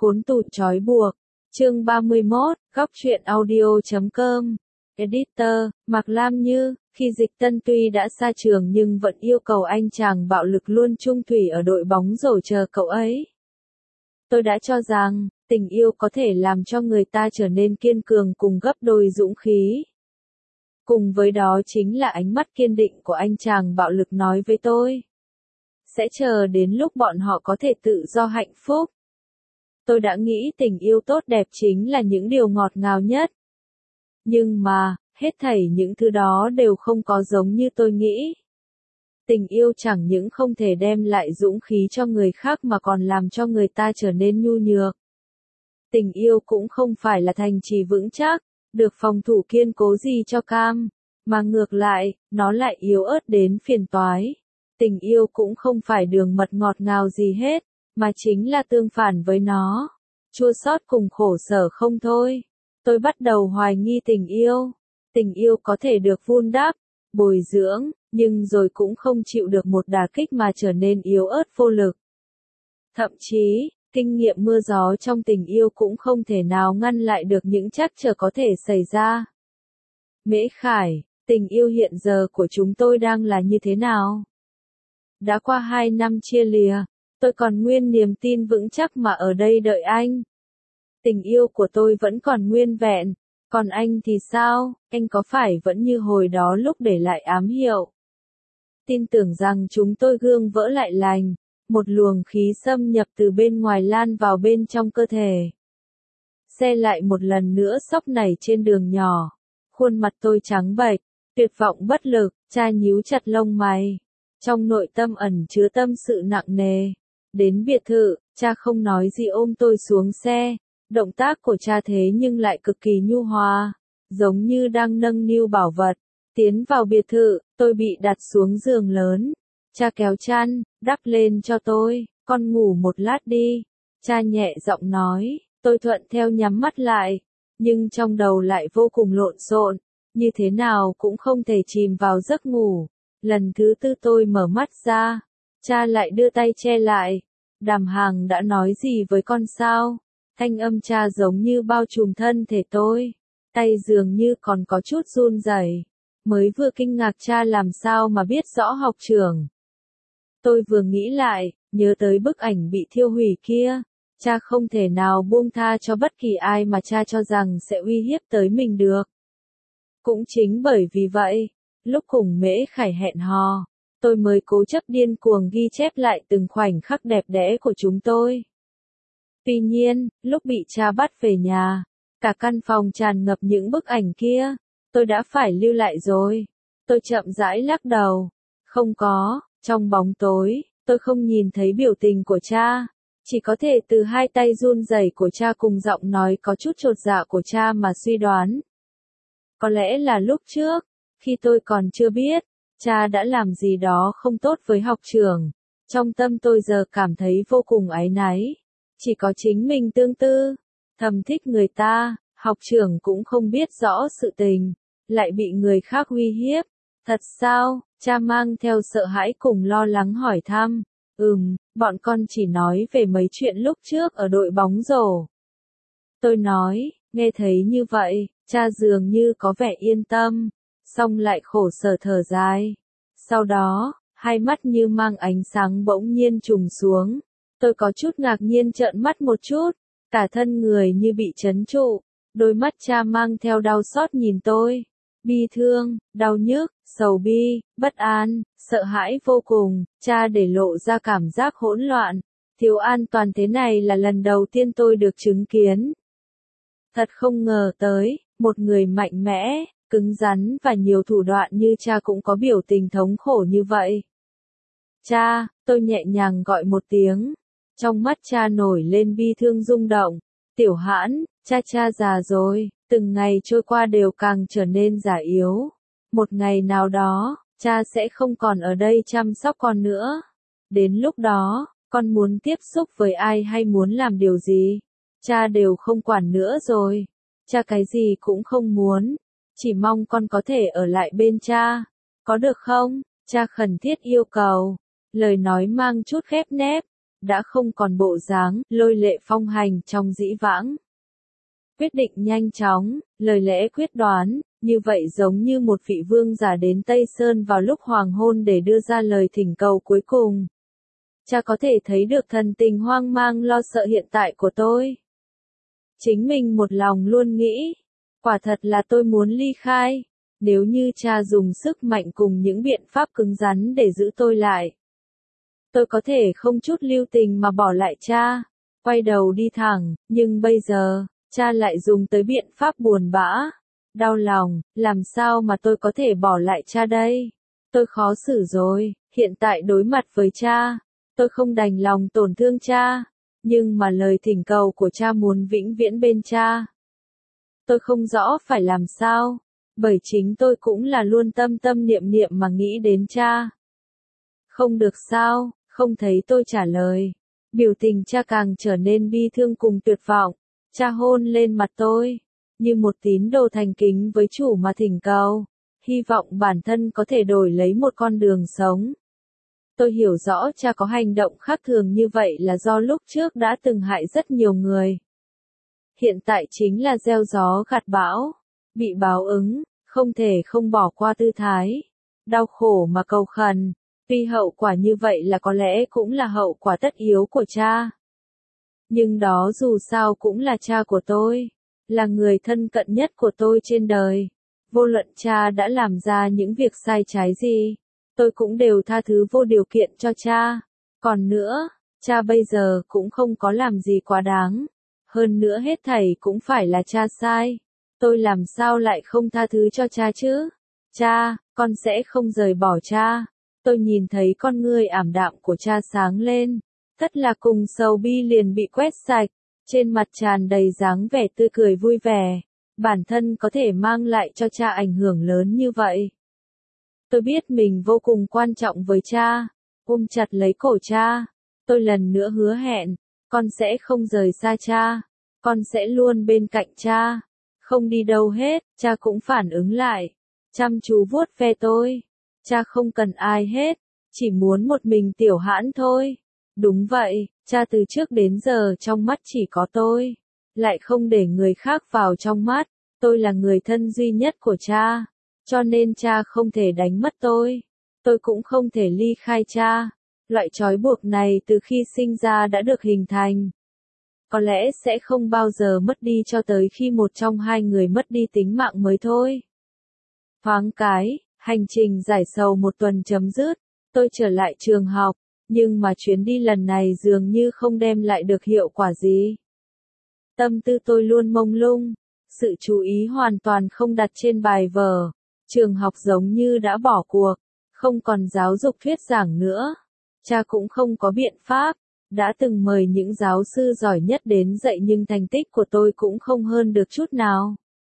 Khốn tụt trói buộc. Chương 31, góc truyện audio.com. Editor, Mạc Lam Như, khi Dịch Tân tuy đã xa trường nhưng vẫn yêu cầu anh chàng bạo lực luôn trung thủy ở đội bóng rổ chờ cậu ấy. Tôi đã cho rằng, tình yêu có thể làm cho người ta trở nên kiên cường cùng gấp đôi dũng khí. Cùng với đó chính là ánh mắt kiên định của anh chàng bạo lực nói với tôi. Sẽ chờ đến lúc bọn họ có thể tự do hạnh phúc. Tôi đã nghĩ tình yêu tốt đẹp chính là những điều ngọt ngào nhất. Nhưng mà, hết thảy những thứ đó đều không có giống như tôi nghĩ. Tình yêu chẳng những không thể đem lại dũng khí cho người khác mà còn làm cho người ta trở nên nhu nhược. Tình yêu cũng không phải là thành trì vững chắc, được phòng thủ kiên cố gì cho cam, mà ngược lại, nó lại yếu ớt đến phiền toái. Tình yêu cũng không phải đường mật ngọt ngào gì hết, mà chính là tương phản với nó. Chua xót cùng khổ sở không thôi. Tôi bắt đầu hoài nghi tình yêu. Tình yêu có thể được vun đắp, bồi dưỡng, nhưng rồi cũng không chịu được một đả kích mà trở nên yếu ớt vô lực. Thậm chí, kinh nghiệm mưa gió trong tình yêu cũng không thể nào ngăn lại được những trắc trở có thể xảy ra. Mễ Khải, tình yêu hiện giờ của chúng tôi đang là như thế nào? Đã qua 2 năm chia lìa, tôi còn nguyên niềm tin vững chắc mà ở đây đợi anh. Tình yêu của tôi vẫn còn nguyên vẹn, còn anh thì sao, anh có phải vẫn như hồi đó lúc để lại ám hiệu? Tin tưởng rằng chúng tôi gương vỡ lại lành, một luồng khí xâm nhập từ bên ngoài lan vào bên trong cơ thể. Xe lại một lần nữa xốc nảy trên đường nhỏ, khuôn mặt tôi trắng bệch, tuyệt vọng bất lực, cha nhíu chặt lông mày. Trong nội tâm ẩn chứa tâm sự nặng nề. Đến biệt thự, cha không nói gì ôm tôi xuống xe. Động tác của cha thế nhưng lại cực kỳ nhu hòa, giống như đang nâng niu bảo vật. Tiến vào biệt thự, tôi bị đặt xuống giường lớn. Cha kéo chăn, đắp lên cho tôi, con ngủ một lát đi. Cha nhẹ giọng nói, tôi thuận theo nhắm mắt lại. Nhưng trong đầu lại vô cùng lộn xộn, như thế nào cũng không thể chìm vào giấc ngủ. Lần thứ 4 tôi mở mắt ra, cha lại đưa tay che lại. Đàm Hàng đã nói gì với con sao? Thanh âm cha giống như bao trùm thân thể tôi. Tay dường như còn có chút run rẩy. Mới vừa kinh ngạc cha làm sao mà biết rõ học trưởng. Tôi vừa nghĩ lại, nhớ tới bức ảnh bị thiêu hủy kia. Cha không thể nào buông tha cho bất kỳ ai mà cha cho rằng sẽ uy hiếp tới mình được. Cũng chính bởi vì vậy, lúc cùng Mễ Khải hẹn hò, tôi mới cố chấp điên cuồng ghi chép lại từng khoảnh khắc đẹp đẽ của chúng tôi. Tuy nhiên, lúc bị cha bắt về nhà, cả căn phòng tràn ngập những bức ảnh kia, tôi đã phải lưu lại rồi. Tôi chậm rãi lắc đầu. Không có, trong bóng tối, tôi không nhìn thấy biểu tình của cha. Chỉ có thể từ hai tay run rẩy của cha cùng giọng nói có chút chột dạ của cha mà suy đoán. Có lẽ là lúc trước, khi tôi còn chưa biết, cha đã làm gì đó không tốt với học trưởng. Trong tâm tôi giờ cảm thấy vô cùng áy náy. Chỉ có chính mình tương tư, thầm thích người ta, học trưởng cũng không biết rõ sự tình, lại bị người khác uy hiếp. Thật sao? Cha mang theo sợ hãi cùng lo lắng hỏi thăm. Bọn con chỉ nói về mấy chuyện lúc trước ở đội bóng rổ. Tôi nói, nghe thấy như vậy, cha dường như có vẻ yên tâm, song lại khổ sở thở dài. Sau đó, hai mắt như mang ánh sáng bỗng nhiên trùng xuống. Tôi có chút ngạc nhiên trợn mắt một chút, cả thân người như bị trấn trụ. Đôi mắt cha mang theo đau xót nhìn tôi. Bi thương, đau nhức, sầu bi, bất an, sợ hãi vô cùng, cha để lộ ra cảm giác hỗn loạn. Thiếu an toàn thế này là lần đầu tiên tôi được chứng kiến. Thật không ngờ tới, một người mạnh mẽ, cứng rắn và nhiều thủ đoạn như cha cũng có biểu tình thống khổ như vậy. Cha, tôi nhẹ nhàng gọi một tiếng. Trong mắt cha nổi lên bi thương rung động. Tiểu Hãn, cha già rồi, từng ngày trôi qua đều càng trở nên già yếu. Một ngày nào đó, cha sẽ không còn ở đây chăm sóc con nữa. Đến lúc đó, con muốn tiếp xúc với ai hay muốn làm điều gì, cha đều không quản nữa rồi. Cha cái gì cũng không muốn, chỉ mong con có thể ở lại bên cha. Có được không? Cha khẩn thiết yêu cầu. Lời nói mang chút khép nép, đã không còn bộ dáng lôi lệ phong hành trong dĩ vãng. Quyết định nhanh chóng, lời lẽ quyết đoán, như vậy giống như một vị vương giả đến Tây Sơn vào lúc hoàng hôn để đưa ra lời thỉnh cầu cuối cùng. Cha có thể thấy được thần tình hoang mang lo sợ hiện tại của tôi. Chính mình một lòng luôn nghĩ, quả thật là tôi muốn ly khai, nếu như cha dùng sức mạnh cùng những biện pháp cứng rắn để giữ tôi lại. Tôi có thể không chút lưu tình mà bỏ lại cha, quay đầu đi thẳng, nhưng bây giờ, cha lại dùng tới biện pháp buồn bã, đau lòng, làm sao mà tôi có thể bỏ lại cha đây? Tôi khó xử rồi, hiện tại đối mặt với cha, tôi không đành lòng tổn thương cha, nhưng mà lời thỉnh cầu của cha muốn vĩnh viễn bên cha. Tôi không rõ phải làm sao, bởi chính tôi cũng là luôn tâm tâm niệm niệm mà nghĩ đến cha. Không được sao, không thấy tôi trả lời. Biểu tình cha càng trở nên bi thương cùng tuyệt vọng. Cha hôn lên mặt tôi, như một tín đồ thành kính với chủ mà thỉnh cầu, hy vọng bản thân có thể đổi lấy một con đường sống. Tôi hiểu rõ cha có hành động khác thường như vậy là do lúc trước đã từng hại rất nhiều người. Hiện tại chính là gieo gió gặt bão, bị báo ứng, không thể không bỏ qua tư thái, đau khổ mà cầu khẩn. Tuy hậu quả như vậy là có lẽ cũng là hậu quả tất yếu của cha. Nhưng đó dù sao cũng là cha của tôi, là người thân cận nhất của tôi trên đời. Vô luận cha đã làm ra những việc sai trái gì, tôi cũng đều tha thứ vô điều kiện cho cha. Còn nữa, cha bây giờ cũng không có làm gì quá đáng. Hơn nữa hết thảy cũng phải là cha sai. Tôi làm sao lại không tha thứ cho cha chứ? Cha, con sẽ không rời bỏ cha. Tôi nhìn thấy con ngươi ảm đạm của cha sáng lên. Tất là cùng sầu bi liền bị quét sạch. Trên mặt tràn đầy dáng vẻ tươi cười vui vẻ. Bản thân có thể mang lại cho cha ảnh hưởng lớn như vậy. Tôi biết mình vô cùng quan trọng với cha. Ôm chặt lấy cổ cha. Tôi lần nữa hứa hẹn. Con sẽ không rời xa cha. Con sẽ luôn bên cạnh cha. Không đi đâu hết. Cha cũng phản ứng lại. Chăm chú vuốt ve tôi. Cha không cần ai hết. Chỉ muốn một mình Tiểu Hãn thôi. Đúng vậy, cha từ trước đến giờ trong mắt chỉ có tôi. Lại không để người khác vào trong mắt. Tôi là người thân duy nhất của cha. Cho nên cha không thể đánh mất tôi. Tôi cũng không thể ly khai cha. Loại trói buộc này từ khi sinh ra đã được hình thành. Có lẽ sẽ không bao giờ mất đi cho tới khi một trong hai người mất đi tính mạng mới thôi. Thoáng cái, hành trình giải sầu một tuần chấm dứt. Tôi trở lại trường học. Nhưng mà chuyến đi lần này dường như không đem lại được hiệu quả gì. Tâm tư tôi luôn mông lung. Sự chú ý hoàn toàn không đặt trên bài vở. Trường học giống như đã bỏ cuộc. Không còn giáo dục thuyết giảng nữa. Cha cũng không có biện pháp. Đã từng mời những giáo sư giỏi nhất đến dạy nhưng thành tích của tôi cũng không hơn được chút nào.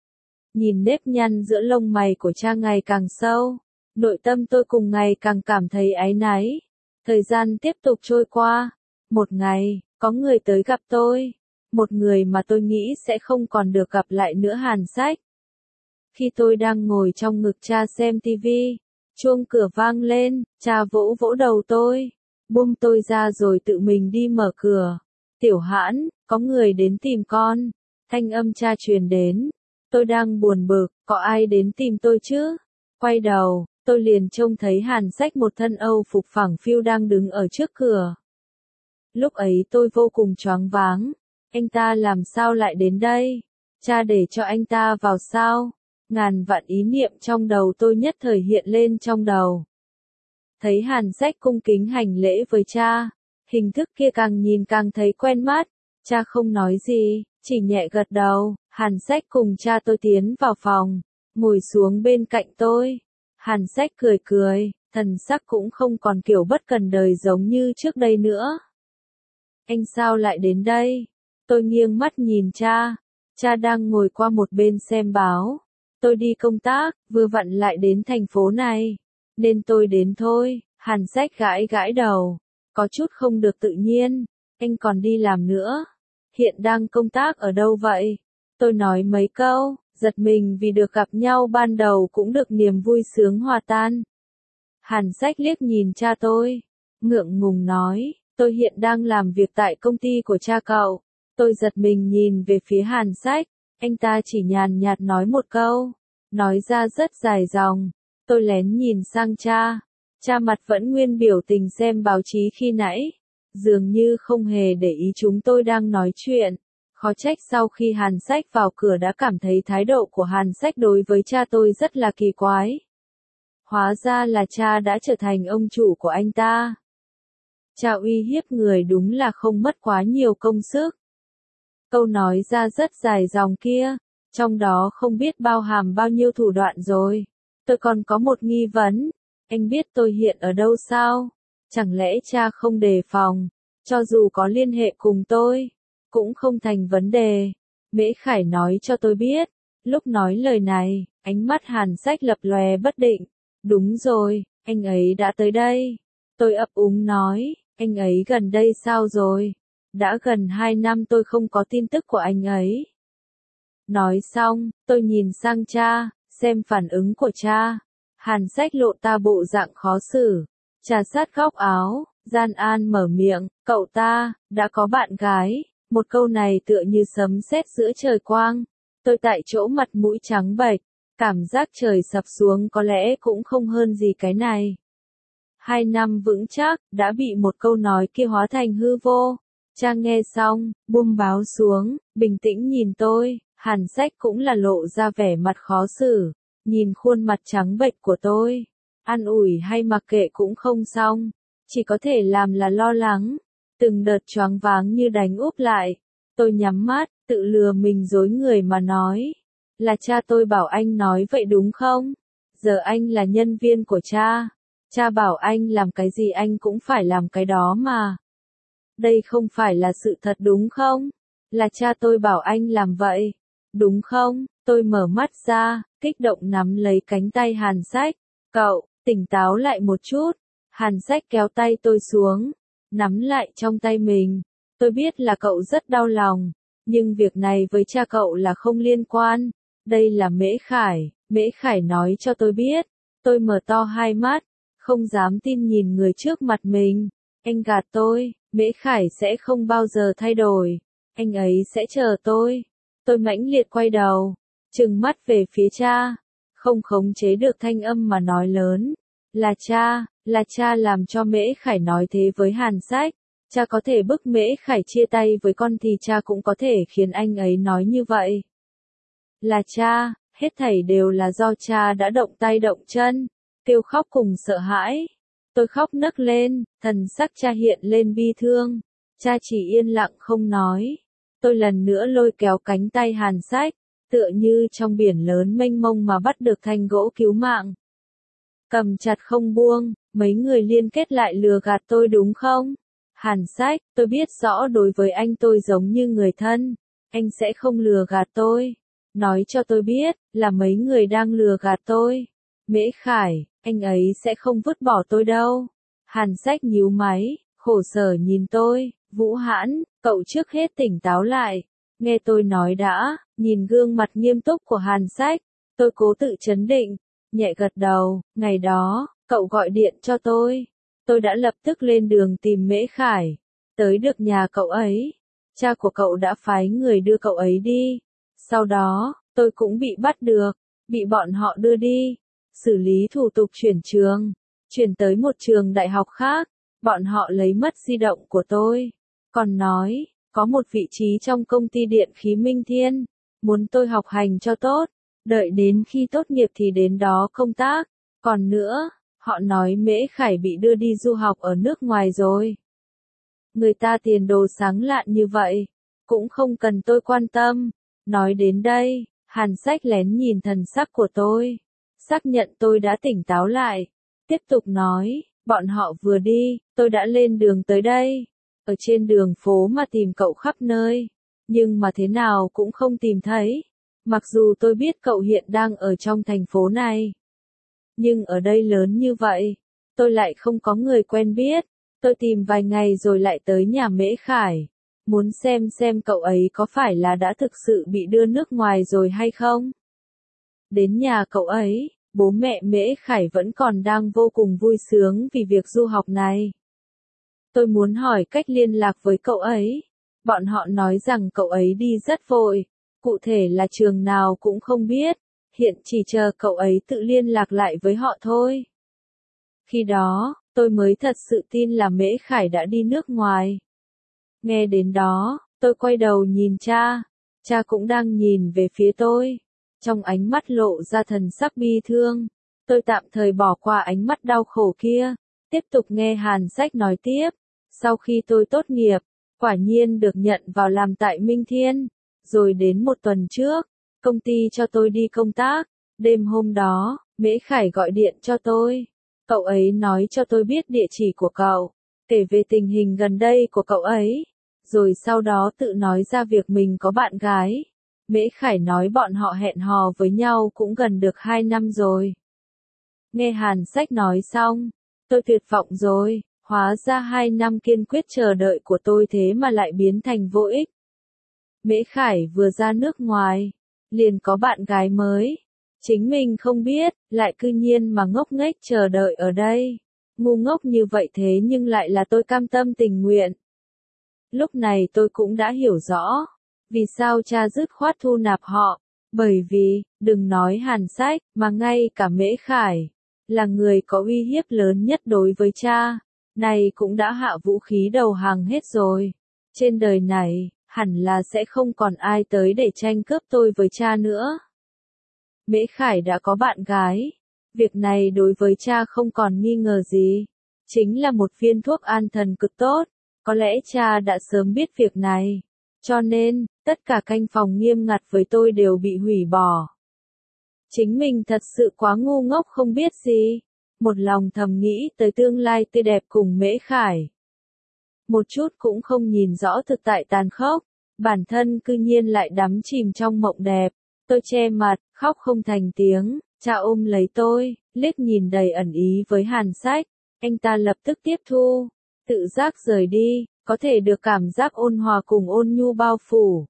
Nhìn nếp nhăn giữa lông mày của cha ngày càng sâu. Nội tâm tôi cùng ngày càng cảm thấy áy náy. Thời gian tiếp tục trôi qua. Một ngày, có người tới gặp tôi. Một người mà tôi nghĩ sẽ không còn được gặp lại nữa. Hàn Sách. Khi tôi đang ngồi trong ngực cha xem tivi, chuông cửa vang lên, cha vỗ vỗ đầu tôi, buông tôi ra rồi tự mình đi mở cửa. Tiểu Hãn, có người đến tìm con. Thanh âm cha truyền đến. Tôi đang buồn bực, có ai đến tìm tôi chứ? Quay đầu, tôi liền trông thấy Hàn Sách một thân Âu phục phẳng phiu đang đứng ở trước cửa. Lúc ấy tôi vô cùng choáng váng. Anh ta làm sao lại đến đây? Cha để cho anh ta vào sao? Ngàn vạn ý niệm trong đầu tôi nhất thời hiện lên trong đầu. Thấy Hàn Sách cung kính hành lễ với cha. Hình thức kia càng nhìn càng thấy quen mắt. Cha không nói gì, chỉ nhẹ gật đầu. Hàn Sách cùng cha tôi tiến vào phòng, ngồi xuống bên cạnh tôi. Hàn Sách cười cười, thần sắc cũng không còn kiểu bất cần đời giống như trước đây nữa. Anh sao lại đến đây? Tôi nghiêng mắt nhìn cha. Cha đang ngồi qua một bên xem báo. Tôi đi công tác, vừa vặn lại đến thành phố này. Nên tôi đến thôi. Hàn Sách gãi gãi đầu. Có chút không được tự nhiên. Anh còn đi làm nữa. Hiện đang công tác ở đâu vậy? Tôi nói mấy câu, giật mình vì được gặp nhau ban đầu cũng được niềm vui sướng hòa tan. Hàn Sách liếc nhìn cha tôi. Ngượng ngùng nói, Tôi hiện đang làm việc tại công ty của cha cậu. Tôi giật mình nhìn về phía Hàn Sách, anh ta chỉ nhàn nhạt nói một câu, nói ra rất dài dòng. Tôi lén nhìn sang cha, cha mặt vẫn nguyên biểu tình xem báo chí khi nãy, dường như không hề để ý chúng tôi đang nói chuyện. Khó trách sau khi Hàn Sách vào cửa đã cảm thấy thái độ của Hàn Sách đối với cha tôi rất là kỳ quái. Hóa ra là cha đã trở thành ông chủ của anh ta. Cha uy hiếp người đúng là không mất quá nhiều công sức. Câu nói ra rất dài dòng kia, trong đó không biết bao hàm bao nhiêu thủ đoạn rồi. Tôi còn có một nghi vấn, anh biết tôi hiện ở đâu sao? Chẳng lẽ cha không đề phòng, cho dù có liên hệ cùng tôi, cũng không thành vấn đề. Mễ Khải nói cho tôi biết, lúc nói lời này, ánh mắt Hàn Sách lập lòe bất định. Đúng rồi, anh ấy đã tới đây. Tôi ấp úng nói, anh ấy gần đây sao rồi? Đã gần 2 năm tôi không có tin tức của anh ấy. Nói xong, tôi nhìn sang cha, xem phản ứng của cha. Hàn Sách lộ ta bộ dạng khó xử. Trà sát góc áo, gian an mở miệng, cậu ta, đã có bạn gái. Một câu này tựa như sấm sét giữa trời quang. Tôi tại chỗ mặt mũi trắng bệch, cảm giác trời sập xuống có lẽ cũng không hơn gì cái này. 2 năm vững chắc, đã bị một câu nói kia hóa thành hư vô. Cha nghe xong, buông báo xuống, bình tĩnh nhìn tôi, Hàn Sách cũng là lộ ra vẻ mặt khó xử, nhìn khuôn mặt trắng bệch của tôi. An ủi hay mặc kệ cũng không xong, chỉ có thể làm là lo lắng. Từng đợt choáng váng như đánh úp lại. Tôi nhắm mắt, tự lừa mình dối người mà nói. Là cha tôi bảo anh nói vậy đúng không? Giờ anh là nhân viên của cha. Cha bảo anh làm cái gì anh cũng phải làm cái đó mà. Đây không phải là sự thật đúng không? Là cha tôi bảo anh làm vậy. Đúng không? Tôi mở mắt ra, kích động nắm lấy cánh tay Hàn Sách. Cậu, tỉnh táo lại một chút. Hàn Sách kéo tay tôi xuống, nắm lại trong tay mình. Tôi biết là cậu rất đau lòng, nhưng việc này với cha cậu là không liên quan. Đây là Mễ Khải nói cho tôi biết. Tôi mở to hai mắt, không dám tin nhìn người trước mặt mình. Anh gạt tôi, Mễ Khải sẽ không bao giờ thay đổi. Anh ấy sẽ chờ tôi. Tôi mãnh liệt quay đầu, trừng mắt về phía cha, không khống chế được thanh âm mà nói lớn. Là cha làm cho Mễ Khải nói thế với Hàn Sách. Cha có thể bức Mễ Khải chia tay với con thì cha cũng có thể khiến anh ấy nói như vậy. Là cha, hết thảy đều là do cha đã động tay động chân, kêu khóc cùng sợ hãi. Tôi khóc nấc lên, thần sắc cha hiện lên bi thương. Cha chỉ yên lặng không nói. Tôi lần nữa lôi kéo cánh tay Hàn Sách, tựa như trong biển lớn mênh mông mà bắt được thanh gỗ cứu mạng. Cầm chặt không buông, mấy người liên kết lại lừa gạt tôi đúng không? Hàn Sách, tôi biết rõ đối với anh tôi giống như người thân, anh sẽ không lừa gạt tôi. Nói cho tôi biết, là mấy người đang lừa gạt tôi. Mễ Khải, anh ấy sẽ không vứt bỏ tôi đâu. Hàn Sách nhíu máy, khổ sở nhìn tôi, Vũ Hãn, cậu trước hết tỉnh táo lại. Nghe tôi nói đã, nhìn gương mặt nghiêm túc của Hàn Sách, tôi cố tự trấn định, nhẹ gật đầu. Ngày đó, cậu gọi điện cho tôi đã lập tức lên đường tìm Mễ Khải. Tới được nhà cậu ấy, cha của cậu đã phái người đưa cậu ấy đi. Sau đó, tôi cũng bị bắt được, bị bọn họ đưa đi, xử lý thủ tục chuyển trường, chuyển tới một trường đại học khác. Bọn họ lấy mất di động của tôi, còn nói, có một vị trí trong công ty điện khí Minh Thiên, muốn tôi học hành cho tốt, đợi đến khi tốt nghiệp thì đến đó công tác. Còn nữa, họ nói Mễ Khải bị đưa đi du học ở nước ngoài rồi. Người ta tiền đồ sáng lạn như vậy, cũng không cần tôi quan tâm. Nói đến đây, Hàn Sách lén nhìn thần sắc của tôi, xác nhận tôi đã tỉnh táo lại, tiếp tục nói, bọn họ vừa đi, tôi đã lên đường tới đây, ở trên đường phố mà tìm cậu khắp nơi, nhưng mà thế nào cũng không tìm thấy. Mặc dù tôi biết cậu hiện đang ở trong thành phố này, nhưng ở đây lớn như vậy, tôi lại không có người quen biết. Tôi tìm vài ngày rồi lại tới nhà Mễ Khải, muốn xem cậu ấy có phải là đã thực sự bị đưa nước ngoài rồi hay không. Đến nhà cậu ấy, bố mẹ Mễ Khải vẫn còn đang vô cùng vui sướng vì việc du học này. Tôi muốn hỏi cách liên lạc với cậu ấy. Bọn họ nói rằng cậu ấy đi rất vội, cụ thể là trường nào cũng không biết, hiện chỉ chờ cậu ấy tự liên lạc lại với họ thôi. Khi đó, tôi mới thật sự tin là Mễ Khải đã đi nước ngoài. Nghe đến đó, tôi quay đầu nhìn cha, cha cũng đang nhìn về phía tôi. Trong ánh mắt lộ ra thần sắc bi thương, tôi tạm thời bỏ qua ánh mắt đau khổ kia, tiếp tục nghe Hàn Sách nói tiếp. Sau khi tôi tốt nghiệp, quả nhiên được nhận vào làm tại Minh Thiên, rồi đến một tuần trước, công ty cho tôi đi công tác. Đêm hôm đó, Mễ Khải gọi điện cho tôi. Cậu ấy nói cho tôi biết địa chỉ của cậu, kể về tình hình gần đây của cậu ấy, rồi sau đó tự nói ra việc mình có bạn gái. Mễ Khải nói bọn họ hẹn hò với nhau cũng gần được 2 năm rồi. Nghe Hàn Sách nói xong, tôi tuyệt vọng rồi, hóa ra 2 năm kiên quyết chờ đợi của tôi thế mà lại biến thành vô ích. Mễ Khải vừa ra nước ngoài, liền có bạn gái mới. Chính mình không biết, lại cư nhiên mà ngốc nghếch chờ đợi ở đây. Ngu ngốc như vậy thế nhưng lại là tôi cam tâm tình nguyện. Lúc này tôi cũng đã hiểu rõ, vì sao cha dứt khoát thu nạp họ. Bởi vì, đừng nói Hàn Sách, mà ngay cả Mễ Khải, là người có uy hiếp lớn nhất đối với cha, này cũng đã hạ vũ khí đầu hàng hết rồi. Trên đời này, hẳn là sẽ không còn ai tới để tranh cướp tôi với cha nữa. Mễ Khải đã có bạn gái. Việc này đối với cha không còn nghi ngờ gì. Chính là một viên thuốc an thần cực tốt. Có lẽ cha đã sớm biết việc này. Cho nên, tất cả canh phòng nghiêm ngặt với tôi đều bị hủy bỏ. Chính mình thật sự quá ngu ngốc không biết gì. Một lòng thầm nghĩ tới tương lai tươi đẹp cùng Mễ Khải. Một chút cũng không nhìn rõ thực tại tàn khốc. Bản thân cư nhiên lại đắm chìm trong mộng đẹp. Tôi che mặt, khóc không thành tiếng, cha ôm lấy tôi, liếc nhìn đầy ẩn ý với Hàn Sách. Anh ta lập tức tiếp thu, tự giác rời đi, có thể được cảm giác ôn hòa cùng ôn nhu bao phủ.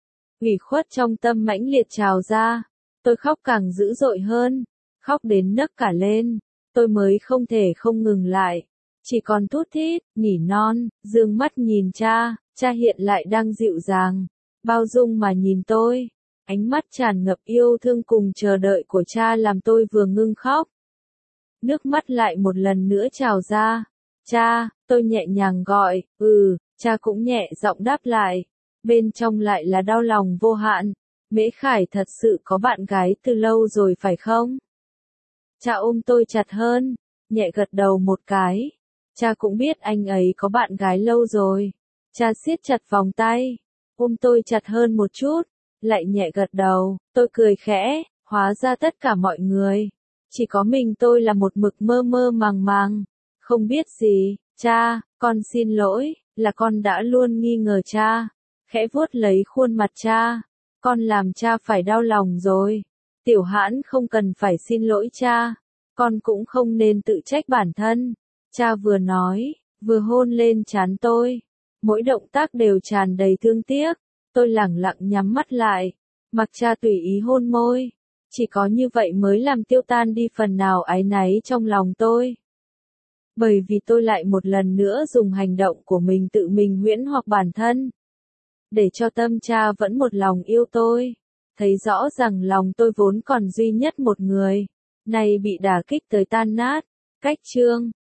Ủy khuất trong tâm mãnh liệt trào ra, tôi khóc càng dữ dội hơn, khóc đến nấc cả lên, tôi mới không thể không ngừng lại. Chỉ còn thút thít, nỉ non, dương mắt nhìn cha hiện lại đang dịu dàng, bao dung mà nhìn tôi. Ánh mắt tràn ngập yêu thương cùng chờ đợi của cha làm tôi vừa ngưng khóc. Nước mắt lại một lần nữa trào ra. Cha, tôi nhẹ nhàng gọi, cha cũng nhẹ giọng đáp lại. Bên trong lại là đau lòng vô hạn. Mễ Khải thật sự có bạn gái từ lâu rồi phải không? Cha ôm tôi chặt hơn, nhẹ gật đầu một cái. Cha cũng biết anh ấy có bạn gái lâu rồi. Cha siết chặt vòng tay, ôm tôi chặt hơn một chút. Lại nhẹ gật đầu, tôi cười khẽ, hóa ra tất cả mọi người, chỉ có mình tôi là một mực mơ mơ màng màng, không biết gì. Cha, con xin lỗi, là con đã luôn nghi ngờ cha. Khẽ vuốt lấy khuôn mặt cha, con làm cha phải đau lòng rồi. Tiểu Hãn không cần phải xin lỗi cha, con cũng không nên tự trách bản thân. Cha vừa nói, vừa hôn lên trán tôi, mỗi động tác đều tràn đầy thương tiếc. Tôi lẳng lặng nhắm mắt lại, mặc cha tùy ý hôn môi. Chỉ có như vậy mới làm tiêu tan đi phần nào áy náy trong lòng tôi. Bởi vì tôi lại một lần nữa dùng hành động của mình tự mình huyễn hoặc bản thân. Để cho tâm cha vẫn một lòng yêu tôi. Thấy rõ rằng lòng tôi vốn còn duy nhất một người. Này bị đả kích tới tan nát. Cách chương